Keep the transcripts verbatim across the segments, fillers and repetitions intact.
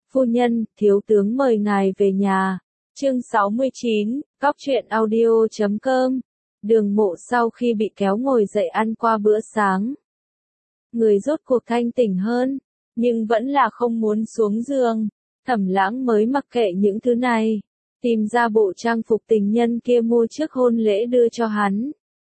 Phu nhân, thiếu tướng mời ngài về nhà. Chương sáu mươi chín, cóc truyện audio chấm com. Đường Mộ sau khi bị kéo ngồi dậy ăn qua bữa sáng. Người rốt cuộc thanh tỉnh hơn, nhưng vẫn là không muốn xuống giường. Thẩm Lãng mới mặc kệ những thứ này, tìm ra bộ trang phục tình nhân kia mua trước hôn lễ đưa cho hắn.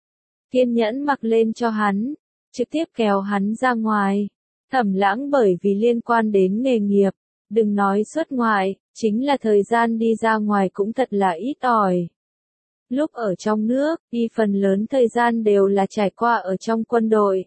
Kiên nhẫn mặc lên cho hắn, trực tiếp kéo hắn ra ngoài. Thẩm Lãng bởi vì liên quan đến nghề nghiệp, đừng nói xuất ngoại, chính là thời gian đi ra ngoài cũng thật là ít ỏi. Lúc ở trong nước, y phần lớn thời gian đều là trải qua ở trong quân đội.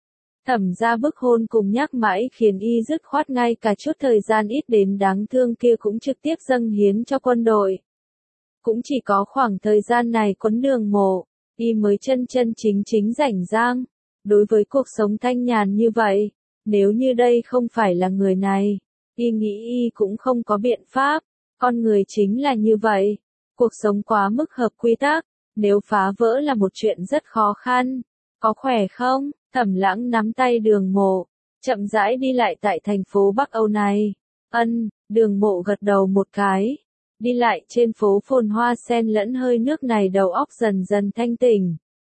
Thẩm ra bức hôn cùng nhắc mãi khiến y dứt khoát ngay cả chút thời gian ít đến đáng thương kia cũng trực tiếp dâng hiến cho quân đội. Cũng chỉ có khoảng thời gian này quấn Đường Mộ, y mới chân chân chính chính rảnh rang. Đối với cuộc sống thanh nhàn như vậy, nếu như đây không phải là người này, y nghĩ y cũng không có biện pháp. Con người chính là như vậy, cuộc sống quá mức hợp quy tắc, nếu phá vỡ là một chuyện rất khó khăn. Có khỏe không? Thẩm Lãng nắm tay Đường Mộ, chậm rãi đi lại tại thành phố Bắc Âu này. Ân, Đường Mộ gật đầu một cái. Đi lại trên phố phồn hoa xen lẫn hơi nước này đầu óc dần dần thanh tỉnh.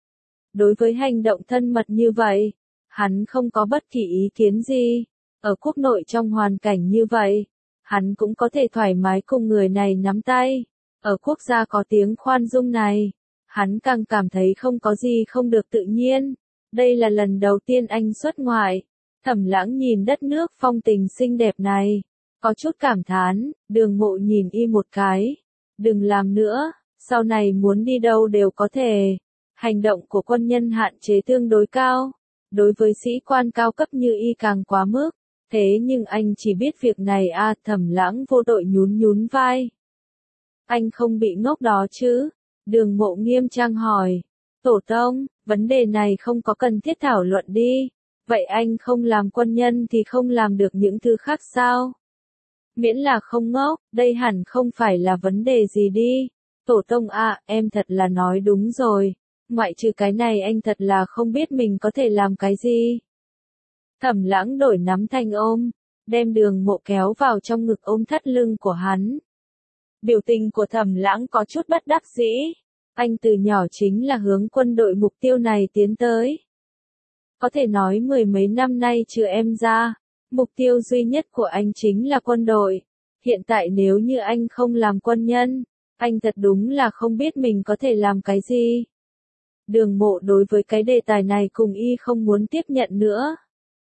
Đối với hành động thân mật như vậy, hắn không có bất kỳ ý kiến gì. Ở quốc nội trong hoàn cảnh như vậy, hắn cũng có thể thoải mái cùng người này nắm tay. Ở quốc gia có tiếng khoan dung này, hắn càng cảm thấy không có gì không được tự nhiên. Đây là lần đầu tiên anh xuất ngoại. Thẩm Lãng nhìn đất nước phong tình xinh đẹp này, có chút cảm thán. Đường Mộ nhìn y một cái. Đừng làm nữa, sau này muốn đi đâu đều có thể. Hành động của quân nhân hạn chế tương đối cao. Đối với sĩ quan cao cấp như y càng quá mức. Thế nhưng anh chỉ biết việc này à. Thẩm Lãng vô đội nhún nhún vai. Anh không bị ngốc đó chứ? Đường Mộ nghiêm trang hỏi. Tổ tông, vấn đề này không có cần thiết thảo luận đi. Vậy anh không làm quân nhân thì không làm được những thứ khác sao? Miễn là không ngốc, đây hẳn không phải là vấn đề gì đi. Tổ tông à, em thật là nói đúng rồi. Ngoại trừ cái này anh thật là không biết mình có thể làm cái gì. Thẩm Lãng đổi nắm thành ôm, đem Đường Mộ kéo vào trong ngực ôm thắt lưng của hắn. Biểu tình của Thẩm Lãng có chút bất đắc dĩ. Anh từ nhỏ chính là hướng quân đội mục tiêu này tiến tới. Có thể nói mười mấy năm nay trừ em ra, mục tiêu duy nhất của anh chính là quân đội. Hiện tại nếu như anh không làm quân nhân, anh thật đúng là không biết mình có thể làm cái gì. Đường Mộ đối với cái đề tài này cùng y không muốn tiếp nhận nữa.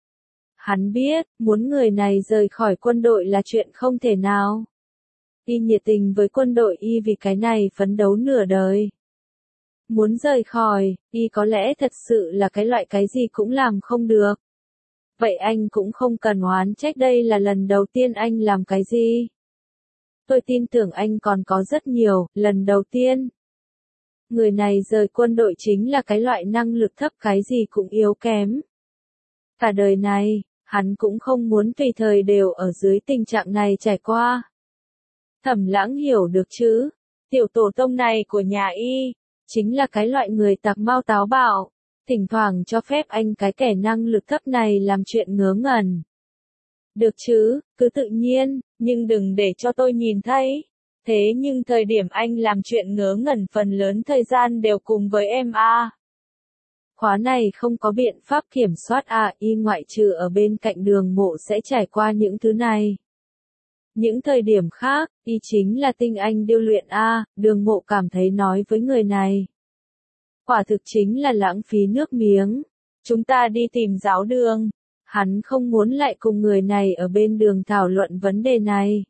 Hắn biết, muốn người này rời khỏi quân đội là chuyện không thể nào. Y nhiệt tình với quân đội, y vì cái này phấn đấu nửa đời. Muốn rời khỏi, y có lẽ thật sự là cái loại cái gì cũng làm không được. Vậy anh cũng không cần oán trách, đây là lần đầu tiên anh làm cái gì. Tôi tin tưởng anh còn có rất nhiều lần đầu tiên. Người này rời quân đội chính là cái loại năng lực thấp, cái gì cũng yếu kém. Cả đời này, hắn cũng không muốn tùy thời đều ở dưới tình trạng này trải qua. Thẩm Lãng hiểu được chứ, tiểu tổ tông này của nhà y, chính là cái loại người tạc mau táo bạo, thỉnh thoảng cho phép anh cái kẻ năng lực thấp này làm chuyện ngớ ngẩn. Được chứ, cứ tự nhiên, nhưng đừng để cho tôi nhìn thấy. Thế nhưng thời điểm anh làm chuyện ngớ ngẩn phần lớn thời gian đều cùng với em à. Khóa này không có biện pháp kiểm soát à, y ngoại trừ ở bên cạnh Đường Mộ sẽ trải qua những thứ này. Những thời điểm khác, y chính là tinh anh điêu luyện a. Đường Mộ cảm thấy nói với người này, quả thực chính là lãng phí nước miếng. Chúng ta đi tìm giáo đường. Hắn không muốn lại cùng người này ở bên đường thảo luận vấn đề này.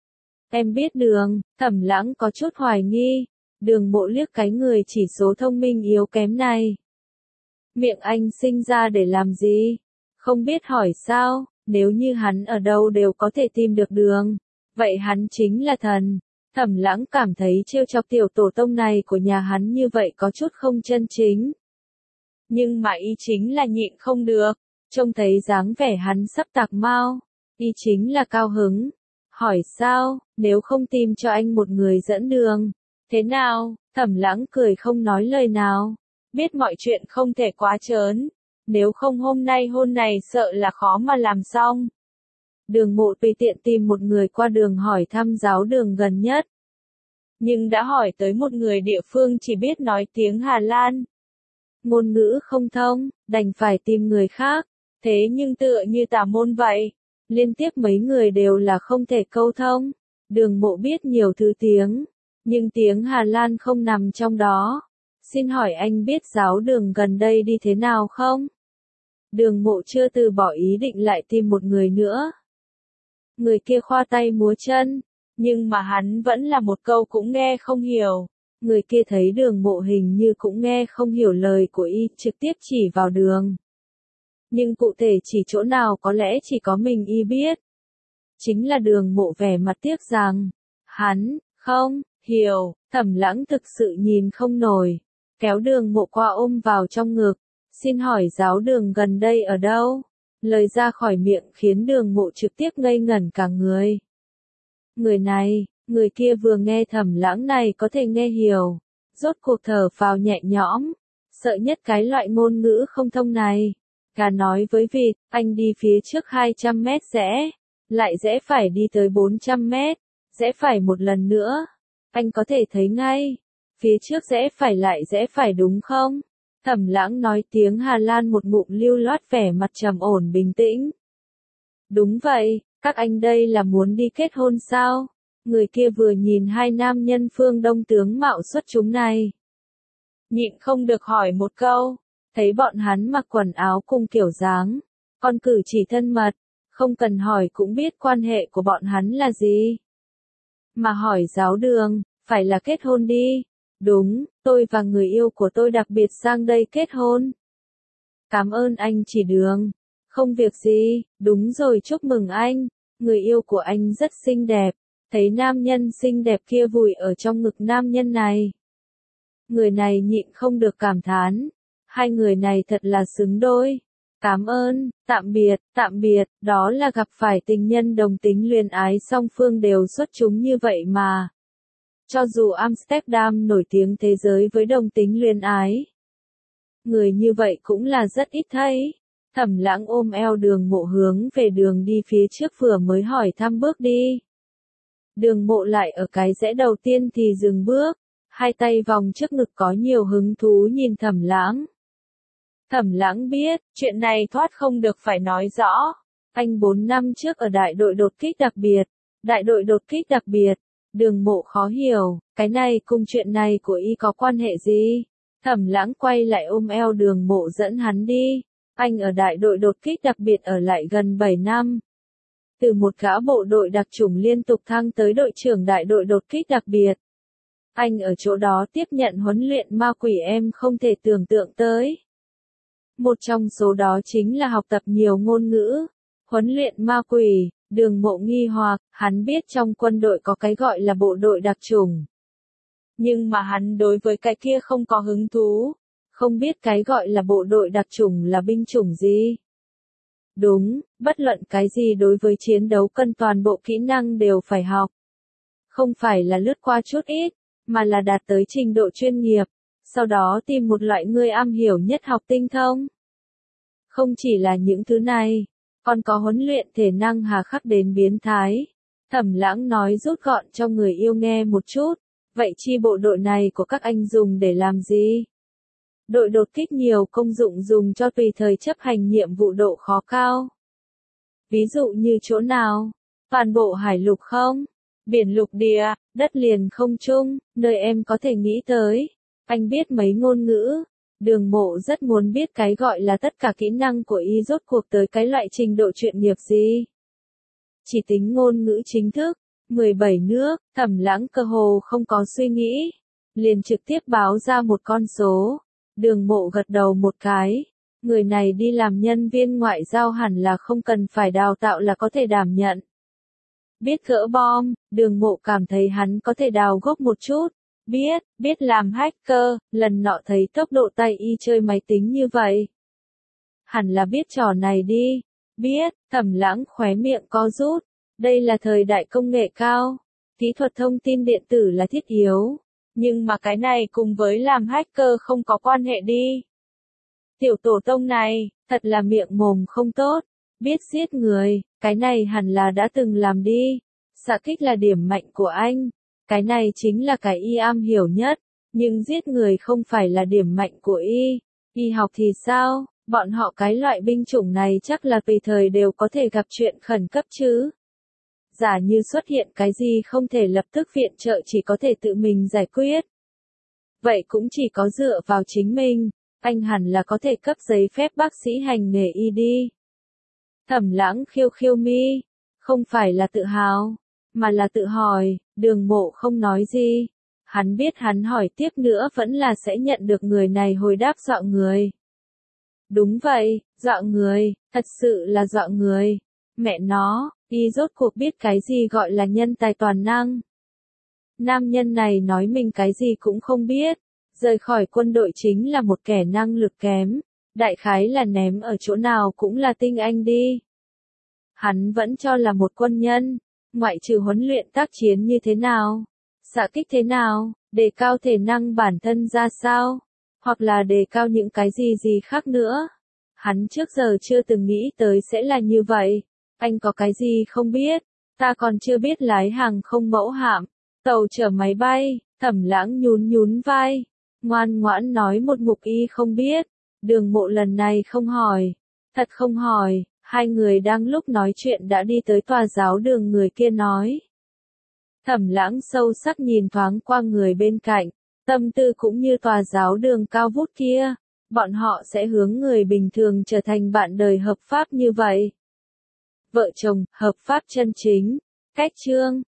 Em biết đường. Thẩm Lãng có chút hoài nghi. Đường Mộ liếc cái người chỉ số thông minh yếu kém này. Miệng anh sinh ra để làm gì? Không biết hỏi sao? Nếu như hắn ở đâu đều có thể tìm được đường, vậy hắn chính là thần. Thẩm Lãng cảm thấy trêu chọc tiểu tổ tông này của nhà hắn như vậy có chút không chân chính. Nhưng mà y chính là nhịn không được, trông thấy dáng vẻ hắn sắp tạc mau, y chính là cao hứng. Hỏi sao, nếu không tìm cho anh một người dẫn đường, thế nào? Thẩm Lãng cười không nói lời nào, biết mọi chuyện không thể quá trớn. Nếu không hôm nay hôn này sợ là khó mà làm xong. Đường Mộ tùy tiện tìm một người qua đường hỏi thăm giáo đường gần nhất. Nhưng đã hỏi tới một người địa phương chỉ biết nói tiếng Hà Lan. Ngôn ngữ không thông, đành phải tìm người khác. Thế nhưng tựa như tà môn vậy. Liên tiếp mấy người đều là không thể câu thông. Đường Mộ biết nhiều thứ tiếng. Nhưng tiếng Hà Lan không nằm trong đó. Xin hỏi anh biết giáo đường gần đây đi thế nào không? Đường Mộ chưa từ bỏ ý định lại tìm một người nữa. Người kia khoa tay múa chân. Nhưng mà hắn vẫn là một câu cũng nghe không hiểu. Người kia thấy Đường Mộ hình như cũng nghe không hiểu lời của y, trực tiếp chỉ vào đường. Nhưng cụ thể chỉ chỗ nào có lẽ chỉ có mình y biết. Chính là Đường Mộ vẻ mặt tiếc rằng, hắn, không, hiểu, Thẩm Lãng thực sự nhìn không nổi. Kéo Đường Mộ qua ôm vào trong ngực. Xin hỏi giáo đường gần đây ở đâu? Lời ra khỏi miệng khiến Đường Mộ trực tiếp ngây ngẩn cả người. Người này, người kia vừa nghe Thẩm Lãng này có thể nghe hiểu. Rốt cuộc thở phào nhẹ nhõm. Sợ nhất cái loại ngôn ngữ không thông này. Gà nói với vịt, anh đi phía trước hai trăm mét rẽ. Lại rẽ phải đi tới bốn trăm mét. Rẽ phải một lần nữa. Anh có thể thấy ngay. Phía trước rẽ phải lại rẽ phải đúng không? Thẩm Lãng nói tiếng Hà Lan một ngụm lưu loát vẻ mặt trầm ổn bình tĩnh. Đúng vậy, các anh đây là muốn đi kết hôn sao? Người kia vừa nhìn hai nam nhân phương Đông tướng mạo xuất chúng này. Nhịn không được hỏi một câu, thấy bọn hắn mặc quần áo cùng kiểu dáng, còn cử chỉ thân mật, không cần hỏi cũng biết quan hệ của bọn hắn là gì. Mà hỏi giáo đường, phải là kết hôn đi. Đúng, tôi và người yêu của tôi đặc biệt sang đây kết hôn. Cảm ơn anh chỉ đường. Không việc gì, đúng rồi chúc mừng anh. Người yêu của anh rất xinh đẹp. Thấy nam nhân xinh đẹp kia vùi ở trong ngực nam nhân này. Người này nhịn không được cảm thán. Hai người này thật là xứng đôi. Cảm ơn, tạm biệt, tạm biệt, đó là gặp phải tình nhân đồng tính luyến ái song phương đều xuất chúng như vậy mà. Cho dù Amsterdam nổi tiếng thế giới với đồng tính luyến ái. Người như vậy cũng là rất ít thấy. Thẩm Lãng ôm eo Đường Mộ hướng về đường đi phía trước vừa mới hỏi thăm bước đi. Đường Mộ lại ở cái rẽ đầu tiên thì dừng bước. Hai tay vòng trước ngực có nhiều hứng thú nhìn Thẩm Lãng. Thẩm Lãng biết, chuyện này thoát không được phải nói rõ. Anh bốn năm trước ở đại đội đột kích đặc biệt. Đại đội đột kích đặc biệt. Đường Mộ khó hiểu, cái này cùng chuyện này của y có quan hệ gì? Thẩm Lãng quay lại ôm eo Đường Mộ dẫn hắn đi. Anh ở đại đội đột kích đặc biệt ở lại gần bảy năm. Từ một gã bộ đội đặc chủng liên tục thăng tới đội trưởng đại đội đột kích đặc biệt. Anh ở chỗ đó tiếp nhận huấn luyện ma quỷ em không thể tưởng tượng tới. Một trong số đó chính là học tập nhiều ngôn ngữ. Huấn luyện ma quỷ. Đường Mộ nghi hoặc, hắn biết trong quân đội có cái gọi là bộ đội đặc chủng. Nhưng mà hắn đối với cái kia không có hứng thú. Không biết cái gọi là bộ đội đặc chủng là binh chủng gì. Đúng, bất luận cái gì đối với chiến đấu cần toàn bộ kỹ năng đều phải học. Không phải là lướt qua chút ít, mà là đạt tới trình độ chuyên nghiệp. Sau đó tìm một loại người am hiểu nhất học tinh thông. Không chỉ là những thứ này. Còn có huấn luyện thể năng hà khắc đến biến thái. Thẩm Lãng nói rút gọn cho người yêu nghe một chút. Vậy chi bộ đội này của các anh dùng để làm gì? Đội đột kích nhiều công dụng dùng cho tùy thời chấp hành nhiệm vụ độ khó cao. Ví dụ như chỗ nào? Toàn bộ hải lục không? Biển lục địa, đất liền không trung, nơi em có thể nghĩ tới. Anh biết mấy ngôn ngữ. Đường Mộ rất muốn biết cái gọi là tất cả kỹ năng của y rốt cuộc tới cái loại trình độ chuyên nghiệp gì. Chỉ tính ngôn ngữ chính thức, mười bảy nước, Thẩm Lãng cơ hồ không có suy nghĩ. Liền trực tiếp báo ra một con số. Đường Mộ gật đầu một cái. Người này đi làm nhân viên ngoại giao hẳn là không cần phải đào tạo là có thể đảm nhận. Biết gỡ bom, Đường Mộ cảm thấy hắn có thể đào gốc một chút. Biết, biết làm hacker, lần nọ thấy tốc độ tay y chơi máy tính như vậy. Hẳn là biết trò này đi. Biết, Thẩm Lãng khóe miệng co rút. Đây là thời đại công nghệ cao. Kỹ thuật thông tin điện tử là thiết yếu. Nhưng mà cái này cùng với làm hacker không có quan hệ đi. Tiểu tổ tông này, thật là miệng mồm không tốt. Biết giết người, Cái này hẳn là đã từng làm đi. Xạ kích là điểm mạnh của anh. Cái này chính là cái y am hiểu nhất. Nhưng giết người không phải là điểm mạnh của y. Y học thì sao? Bọn họ cái loại binh chủng này chắc là tùy thời đều có thể gặp chuyện khẩn cấp chứ. Giả như xuất hiện cái gì không thể lập tức viện trợ chỉ có thể tự mình giải quyết. Vậy cũng chỉ có dựa vào chính mình, anh hẳn là có thể cấp giấy phép bác sĩ hành nghề y đi. Thẩm Lãng khiêu khiêu mi, không phải là tự hào, mà là tự hỏi. Đường Mộ không nói gì. Hắn biết hắn hỏi tiếp nữa vẫn là sẽ nhận được người này hồi đáp dọa người. Đúng vậy, dọa người, thật sự là dọa người. Mẹ nó, y rốt cuộc biết cái gì gọi là nhân tài toàn năng. Nam nhân này nói mình cái gì cũng không biết. Rời khỏi quân đội chính là một kẻ năng lực kém. Đại khái là ném ở chỗ nào cũng là tinh anh đi. Hắn vẫn cho là một quân nhân. Ngoại trừ huấn luyện tác chiến như thế nào? Xạ kích thế nào? Đề cao thể năng bản thân ra sao? Hoặc là đề cao những cái gì gì khác nữa? Hắn trước giờ chưa từng nghĩ tới sẽ là như vậy. Anh có cái gì không biết? Ta còn chưa biết lái hàng không mẫu hạm, tàu chở máy bay. Thẩm Lãng nhún nhún vai, ngoan ngoãn nói một mục y không biết. Đường Mộ lần này không hỏi, thật không hỏi. Hai người đang lúc nói chuyện đã đi tới tòa giáo đường người kia nói. Thẩm Lãng sâu sắc nhìn thoáng qua người bên cạnh, tâm tư cũng như tòa giáo đường cao vút kia. Bọn họ sẽ hướng người bình thường trở thành bạn đời hợp pháp như vậy. Vợ chồng, hợp pháp chân chính. Cách chương